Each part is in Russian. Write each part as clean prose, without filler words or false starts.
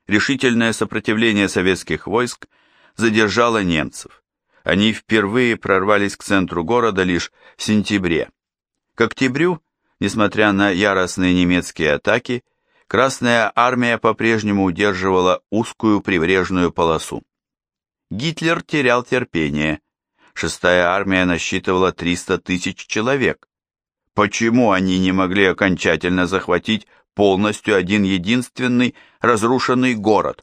Решительное сопротивление советских войск задержало немцев. Они впервые прорвались к центру города лишь в сентябре. К октябрю, несмотря на яростные немецкие атаки, Красная армия по-прежнему удерживала узкую прибрежную полосу. Гитлер терял терпение. 6-я армия насчитывала 300 тысяч человек. Почему они не могли окончательно захватить полностью один единственный разрушенный город?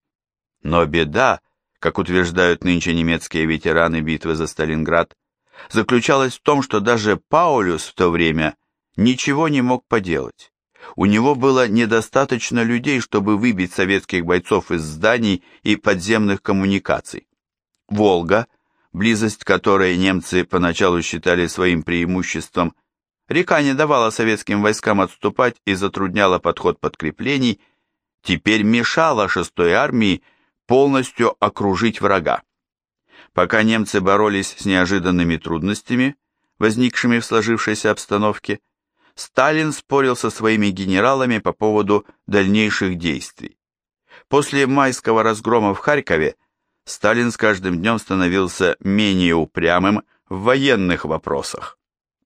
Но беда, как утверждают нынче немецкие ветераны битвы за Сталинград, заключалась в том, что даже Паулюс в то время ничего не мог поделать. У него было недостаточно людей, чтобы выбить советских бойцов из зданий и подземных коммуникаций. Волга, близость которой немцы поначалу считали своим преимуществом, река не давала советским войскам отступать и затрудняла подход подкреплений, теперь мешала 6-й армии полностью окружить врага. Пока немцы боролись с неожиданными трудностями, возникшими в сложившейся обстановке, Сталин спорил со своими генералами по поводу дальнейших действий. После майского разгрома в Харькове Сталин с каждым днем становился менее упрямым в военных вопросах.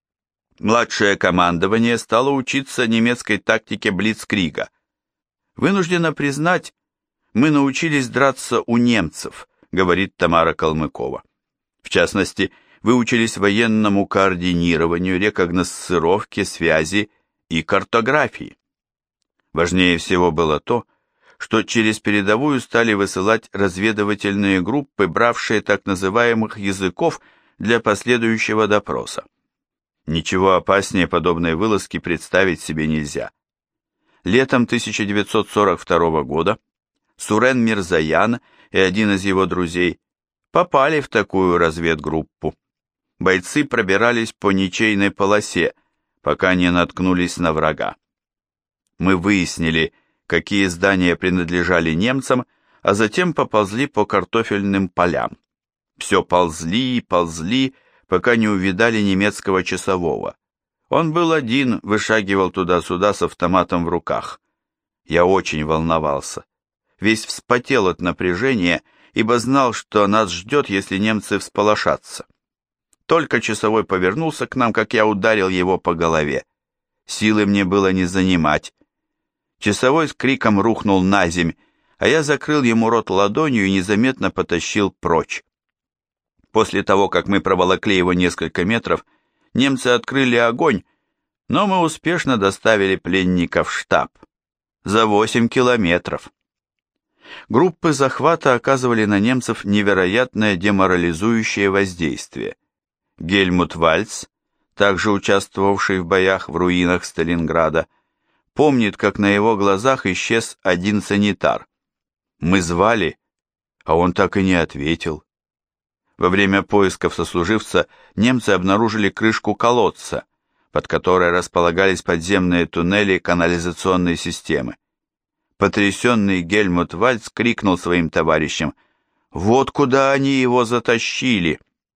Младшее командование стало учиться немецкой тактике блицкрига. «Вынуждена признать, мы научились драться у немцев», говорит Тамара Калмыкова. В частности, выучились военному координированию, рекогносцировке, связи и картографии. Важнее всего было то, что через передовую стали высылать разведывательные группы, бравшие так называемых языков для последующего допроса. Ничего опаснее подобной вылазки представить себе нельзя. Летом 1942 года Сурен Мирзаян и один из его друзей попали в такую разведгруппу. Бойцы пробирались по ничейной полосе, пока не наткнулись на врага. Мы выяснили, какие здания принадлежали немцам, а затем поползли по картофельным полям. Все ползли и ползли, пока не увидали немецкого часового. Он был один, вышагивал туда-сюда с автоматом в руках. Я очень волновался. Весь вспотел от напряжения, ибо знал, что нас ждет, если немцы всполошатся. Только часовой повернулся к нам, как я ударил его по голове. Силы мне было не занимать. Часовой с криком рухнул на земь, а я закрыл ему рот ладонью и незаметно потащил прочь. После того, как мы проволокли его несколько метров, немцы открыли огонь, но мы успешно доставили пленника в штаб. За 8 километров. Группы захвата оказывали на немцев невероятное деморализующее воздействие. Гельмут Вальц, также участвовавший в боях в руинах Сталинграда, помнит, как на его глазах исчез один санитар. Мы звали, а он так и не ответил. Во время поисков сослуживца немцы обнаружили крышку колодца, под которой располагались подземные туннели канализационной системы. Потрясенный Гельмут Вальц крикнул своим товарищам: «Вот куда они его затащили!»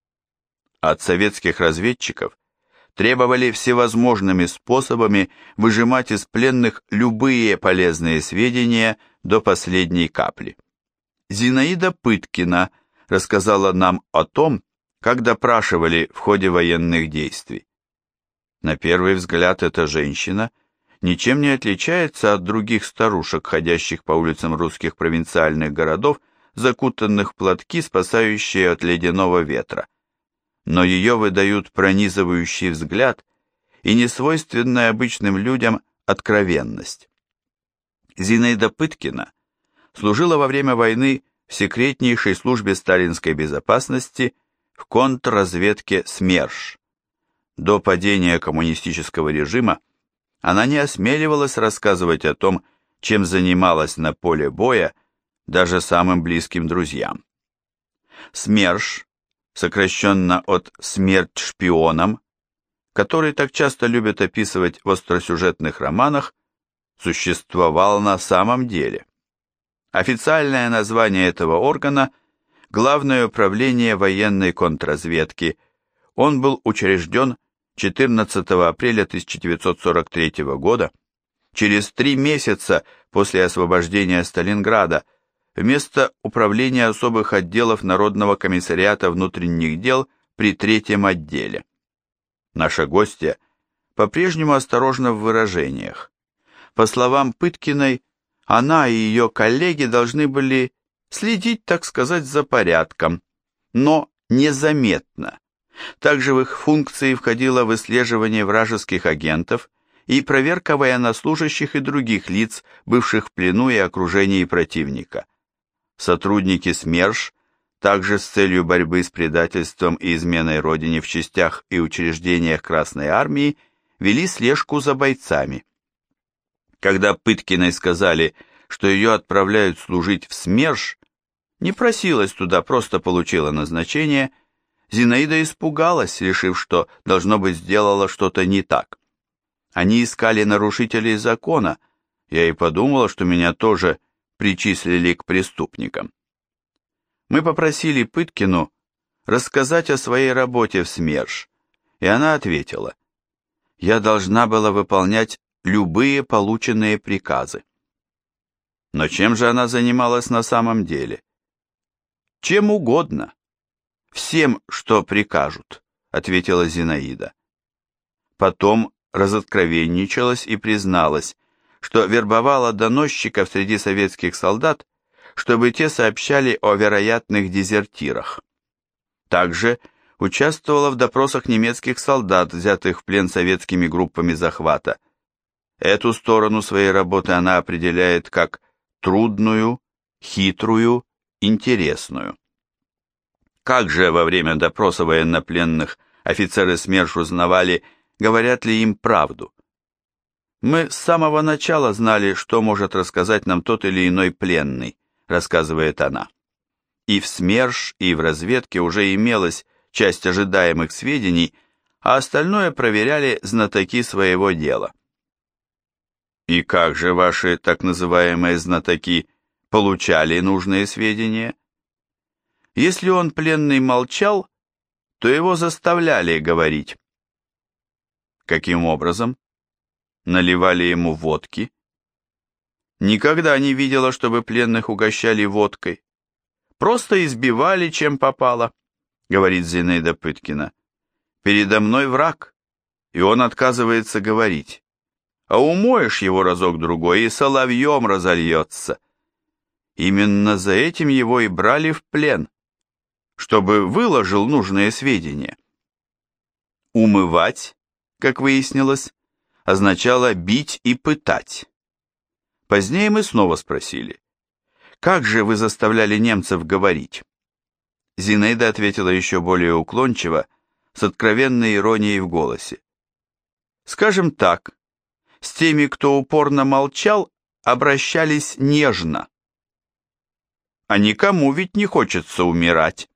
От советских разведчиков требовали всевозможными способами выжимать из пленных любые полезные сведения до последней капли. Зинаида Пыткина рассказала нам о том, как допрашивали в ходе военных действий. На первый взгляд эта женщина ничем не отличается от других старушек, ходящих по улицам русских провинциальных городов, закутанных в платки, спасающие от ледяного ветра. Но ее выдают пронизывающий взгляд и несвойственная обычным людям откровенность. Зинаида Пыткина служила во время войны в секретнейшей службе сталинской безопасности в контрразведке СМЕРШ. До падения коммунистического режима она не осмеливалась рассказывать о том, чем занималась на поле боя, даже самым близким друзьям. СМЕРШ, сокращенно от «Смерть шпионам», который так часто любят описывать в остросюжетных романах, существовал на самом деле. Официальное название этого органа – Главное управление военной контрразведки. Он был учрежден 14 апреля 1943 года через 3 месяца после освобождения Сталинграда, вместо управления особых отделов Народного комиссариата внутренних дел при третьем отделе. Наша гостья по-прежнему осторожна в выражениях. По словам Пыткиной, она и ее коллеги должны были следить, так сказать, за порядком, но незаметно. Также в их функции входило выслеживание вражеских агентов и проверка военнослужащих и других лиц, бывших в плену и окружении противника. Сотрудники СМЕРШ также с целью борьбы с предательством и изменой Родине в частях и учреждениях Красной Армии вели слежку за бойцами. Когда Пыткиной сказали, что ее отправляют служить в СМЕРШ, не просилась туда, просто получила назначение, Зинаида испугалась, решив, что, должно быть, сделала что-то не так. Они искали нарушителей закона, я и подумала, что меня тоже причислили к преступникам. Мы попросили Пыткину рассказать о своей работе в СМЕРШ, и она ответила: «Я должна была выполнять любые полученные приказы». Но чем же она занималась на самом деле? Чем угодно. Всем, что прикажут, ответила Зинаида. Потом разоткровенничалась и призналась, что вербовала доносчиков среди советских солдат, чтобы те сообщали о вероятных дезертирах. Также участвовала в допросах немецких солдат, взятых в плен советскими группами захвата. Эту сторону своей работы она определяет как трудную, хитрую, интересную. Как же во время допроса военнопленных офицеры СМЕРШ узнавали, говорят ли им правду? Мы с самого начала знали, что может рассказать нам тот или иной пленный, рассказывает она. И в СМЕРШ, и в разведке уже имелась часть ожидаемых сведений, а остальное проверяли знатоки своего дела. И как же ваши так называемые знатоки получали нужные сведения? Если он, пленный, молчал, то его заставляли говорить. Каким образом? Наливали ему водки? Никогда не видела, чтобы пленных угощали водкой. Просто избивали, чем попало, говорит Зинаида Пыткина. Передо мной враг, и он отказывается говорить. А умоешь его разок-другой, и соловьем разольется. Именно за этим его и брали в плен, чтобы выложил нужные сведения. Умывать, как выяснилось, означало бить и пытать. Позднее мы снова спросили: «Как же вы заставляли немцев говорить?» Зинаида ответила еще более уклончиво, с откровенной иронией в голосе. «Скажем так, с теми, кто упорно молчал, обращались нежно. А никому ведь не хочется умирать».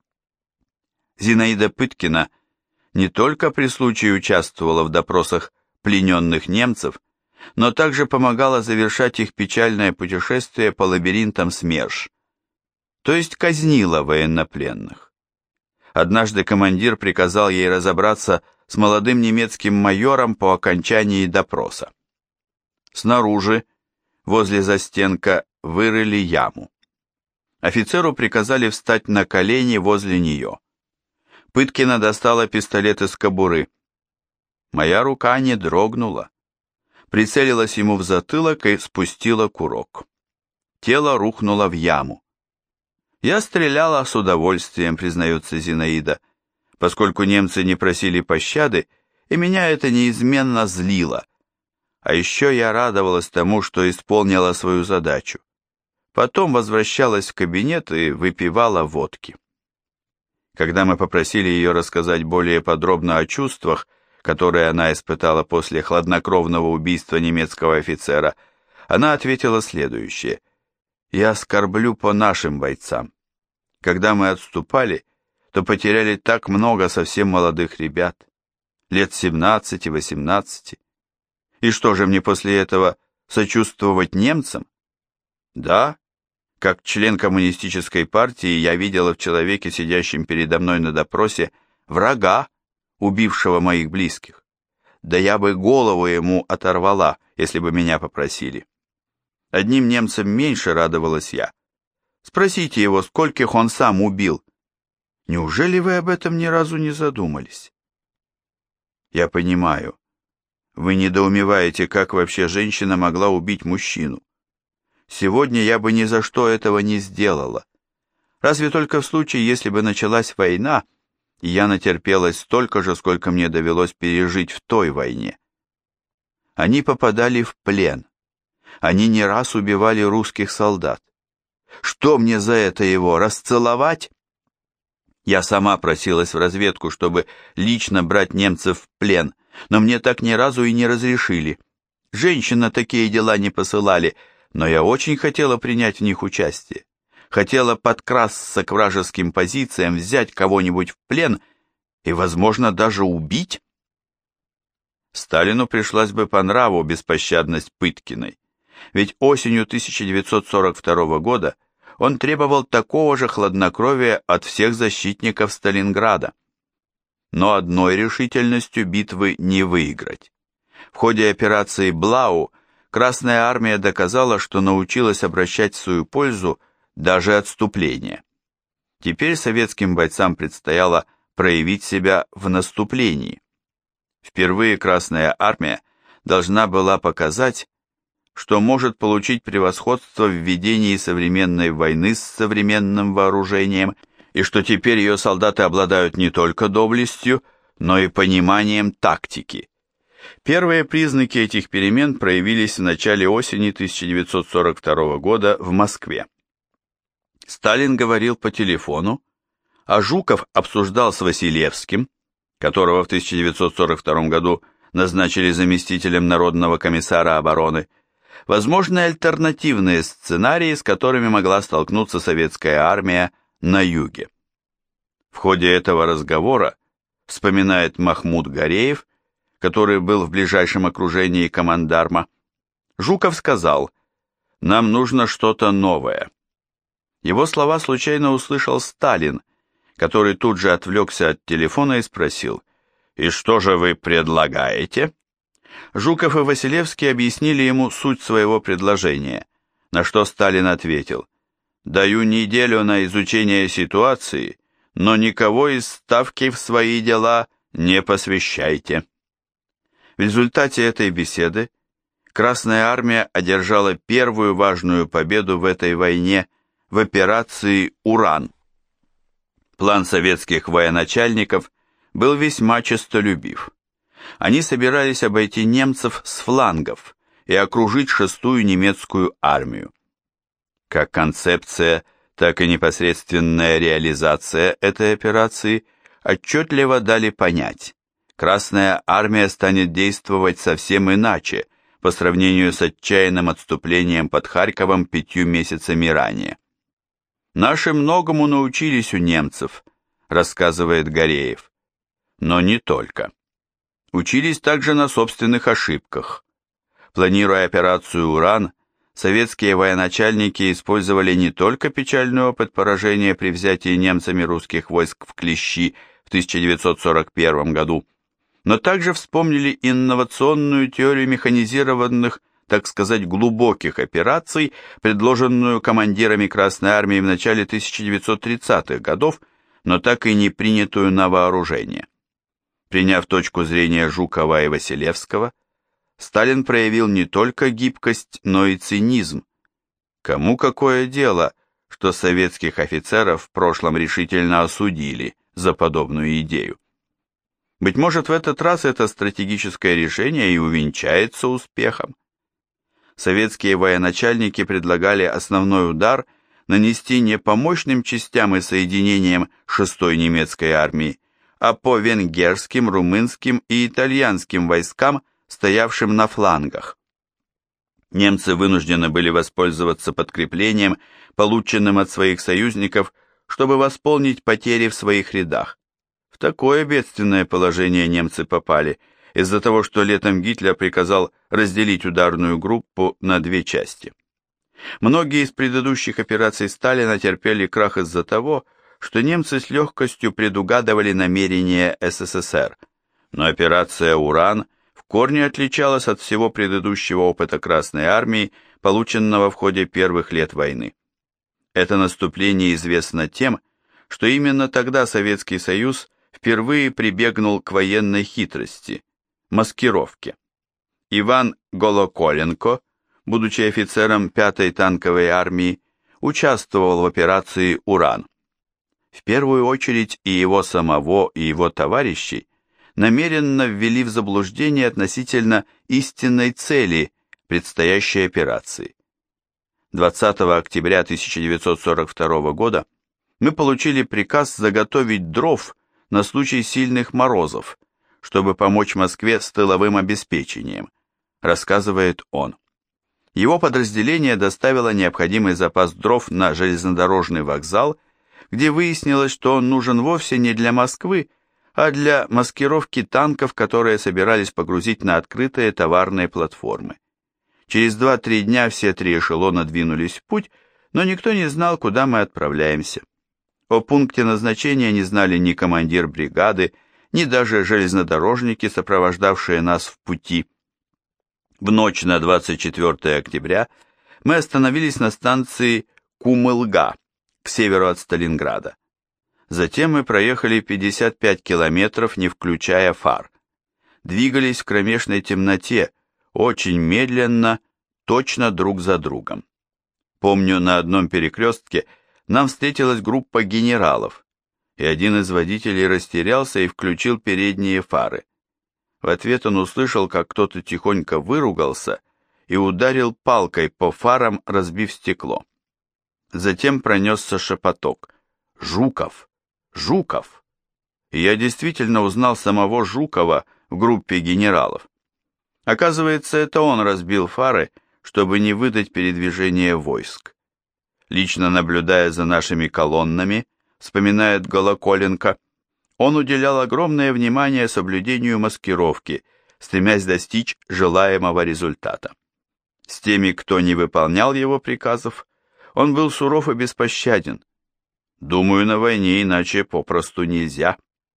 Зинаида Пыткина не только при случае участвовала в допросах плененных немцев, но также помогала завершать их печальное путешествие по лабиринтам СМЕРШ, то есть казнила военнопленных. Однажды командир приказал ей разобраться с молодым немецким майором по окончании допроса. Снаружи, возле застенка, вырыли яму. Офицеру приказали встать на колени возле нее. Пыткина достала пистолет из кобуры. Моя рука не дрогнула. Прицелилась ему в затылок и спустила курок. Тело рухнуло в яму. Я стреляла с удовольствием, признается Зинаида, поскольку немцы не просили пощады, и меня это неизменно злило. А еще я радовалась тому, что исполнила свою задачу. Потом возвращалась в кабинет и выпивала водки. Когда мы попросили ее рассказать более подробно о чувствах, которые она испытала после хладнокровного убийства немецкого офицера, она ответила следующее: «Я скорблю по нашим бойцам. Когда мы отступали, то потеряли так много совсем молодых ребят, лет 17-18. И что же мне после этого сочувствовать немцам? Да, как член коммунистической партии я видела в человеке, сидящем передо мной на допросе, врага, убившего моих близких. да я бы голову ему оторвала, если бы меня попросили. Одним немцем меньше, радовалась я. Спросите его, скольких он сам убил. Неужели вы об этом ни разу не задумались? Я понимаю. Вы недоумеваете, как вообще женщина могла убить мужчину. Сегодня я бы ни за что этого не сделала. Разве только в случае, если бы началась война, и я натерпелась столько же, сколько мне довелось пережить в той войне. Они попадали в плен. Они не раз убивали русских солдат. Что мне за это его, расцеловать? Я сама просилась в разведку, чтобы лично брать немцев в плен, но мне так ни разу и не разрешили. Женщин на такие дела не посылали, но я очень хотела принять в них участие. Хотела подкрасться к вражеским позициям, взять кого-нибудь в плен и, возможно, даже убить. Сталину пришлась бы по нраву беспощадность Пыткиной, ведь осенью 1942 года он требовал такого же хладнокровия от всех защитников Сталинграда. Но одной решительностью битвы не выиграть. В ходе операции «Блау» Красная Армия доказала, что научилась обращать в свою пользу даже отступление. Теперь советским бойцам предстояло проявить себя в наступлении. Впервые Красная Армия должна была показать, что может получить превосходство в ведении современной войны с современным вооружением, и что теперь ее солдаты обладают не только доблестью, но и пониманием тактики. Первые признаки этих перемен проявились в начале осени 1942 года в Москве. Сталин говорил по телефону, а Жуков обсуждал с Василевским, которого в 1942 году назначили заместителем Народного комиссара обороны, возможные альтернативные сценарии, с которыми могла столкнуться советская армия на юге. В ходе этого разговора, вспоминает Махмуд Гареев, который был в ближайшем окружении командарма, Жуков сказал: «Нам нужно что-то новое». Его слова случайно услышал Сталин, который тут же отвлекся от телефона и спросил: «И что же вы предлагаете?» Жуков и Василевский объяснили ему суть своего предложения, на что Сталин ответил: «Даю неделю на изучение ситуации, но никого из Ставки в свои дела не посвящайте». В результате этой беседы Красная Армия одержала первую важную победу в этой войне в операции «Уран». План советских военачальников был весьма честолюбив. Они собирались обойти немцев с флангов и окружить 6-ю немецкую армию. Как концепция, так и непосредственная реализация этой операции отчетливо дали понять: Красная Армия станет действовать совсем иначе по сравнению с отчаянным отступлением под Харьковом 5 месяцами ранее. «Наши многому научились у немцев», рассказывает Гареев, но не только. Учились также на собственных ошибках. Планируя операцию «Уран», советские военачальники использовали не только печальный опыт поражения при взятии немцами русских войск в Клещи в 1941 году, но также вспомнили инновационную теорию механизированных, так сказать, глубоких операций, предложенную командирами Красной Армии в начале 1930-х годов, но так и не принятую на вооружение. Приняв точку зрения Жукова и Василевского, Сталин проявил не только гибкость, но и цинизм. Кому какое дело, что советских офицеров в прошлом решительно осудили за подобную идею? Быть может, в этот раз это стратегическое решение и увенчается успехом. Советские военачальники предлагали основной удар нанести не по мощным частям и соединениям 6-й немецкой армии, а по венгерским, румынским и итальянским войскам, стоявшим на флангах. Немцы вынуждены были воспользоваться подкреплением, полученным от своих союзников, чтобы восполнить потери в своих рядах. В такое бедственное положение немцы попали из-за того, что летом Гитлер приказал разделить ударную группу на 2 части. Многие из предыдущих операций Сталина терпели крах из-за того, что немцы с легкостью предугадывали намерения СССР, но операция «Уран» в корне отличалось от всего предыдущего опыта Красной Армии, полученного в ходе первых лет войны. Это наступление известно тем, что именно тогда Советский Союз впервые прибегнул к военной хитрости – маскировке. Иван Голоколенко, будучи офицером 5-й танковой армии, участвовал в операции «Уран». В первую очередь и его самого, и его товарищей намеренно ввели в заблуждение относительно истинной цели предстоящей операции. 20 октября 1942 года мы получили приказ заготовить дров на случай сильных морозов, чтобы помочь Москве с тыловым обеспечением, рассказывает он. Его подразделение доставило необходимый запас дров на железнодорожный вокзал, где выяснилось, что он нужен вовсе не для Москвы, а для маскировки танков, которые собирались погрузить на открытые товарные платформы. Через 2-3 дня все 3 эшелона двинулись в путь, но никто не знал, куда мы отправляемся. О пункте назначения не знали ни командир бригады, ни даже железнодорожники, сопровождавшие нас в пути. В ночь на 24 октября мы остановились на станции Кумылга, к северу от Сталинграда. Затем мы проехали 55 километров, не включая фар. Двигались в кромешной темноте, очень медленно, точно друг за другом. Помню, на одном перекрестке нам встретилась группа генералов, и один из водителей растерялся и включил передние фары. В ответ он услышал, как кто-то тихонько выругался и ударил палкой по фарам, разбив стекло. Затем пронесся шепоток: «Жуков! Жуков!» И я действительно узнал самого Жукова в группе генералов. Оказывается, это он разбил фары, чтобы не выдать передвижение войск. Лично наблюдая за нашими колоннами, вспоминает Голоколенко, он уделял огромное внимание соблюдению маскировки, стремясь достичь желаемого результата. С теми, кто не выполнял его приказов, он был суров и беспощаден. Думаю, на войне иначе попросту нельзя.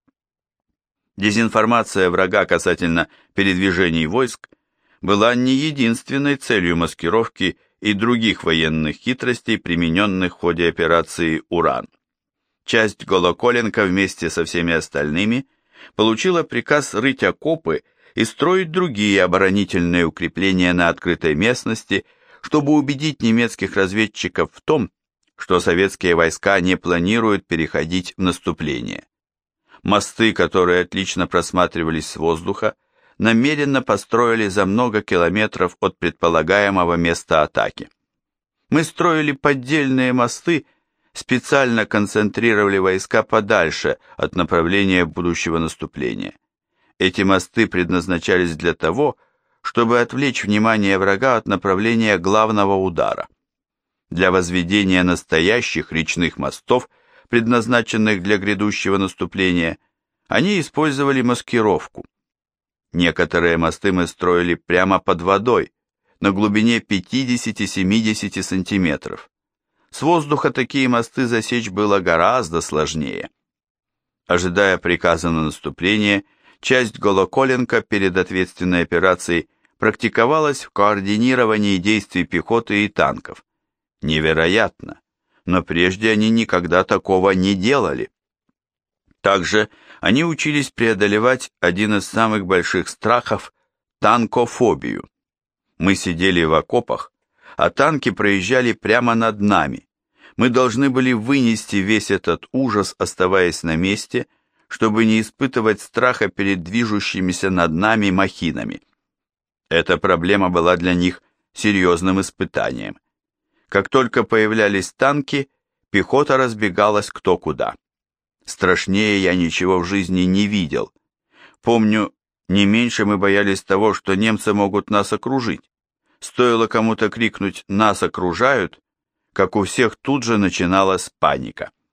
Дезинформация врага касательно передвижений войск была не единственной целью маскировки и других военных хитростей, примененных в ходе операции «Уран». Часть Голоколенко вместе со всеми остальными получила приказ рыть окопы и строить другие оборонительные укрепления на открытой местности, чтобы убедить немецких разведчиков в том, что советские войска не планируют переходить в наступление. Мосты, которые отлично просматривались с воздуха, намеренно построили за много километров от предполагаемого места атаки. Мы строили поддельные мосты, специально концентрировали войска подальше от направления будущего наступления. Эти мосты предназначались для того, чтобы отвлечь внимание врага от направления главного удара. Для возведения настоящих речных мостов, предназначенных для грядущего наступления, они использовали маскировку. Некоторые мосты мы строили прямо под водой, на глубине 50-70 сантиметров. С воздуха такие мосты засечь было гораздо сложнее. Ожидая приказа на наступление, часть Голоколенко перед ответственной операцией практиковалась в координировании действий пехоты и танков. Невероятно, но прежде они никогда такого не делали. Также они учились преодолевать один из самых больших страхов – танкофобию. Мы сидели в окопах, а танки проезжали прямо над нами. Мы должны были вынести весь этот ужас, оставаясь на месте, чтобы не испытывать страха перед движущимися над нами махинами. Эта проблема была для них серьезным испытанием. Как только появлялись танки, пехота разбегалась кто куда. Страшнее я ничего в жизни не видел. Помню, не меньше мы боялись того, что немцы могут нас окружить. Стоило кому-то крикнуть «нас окружают», как у всех тут же начиналась паника.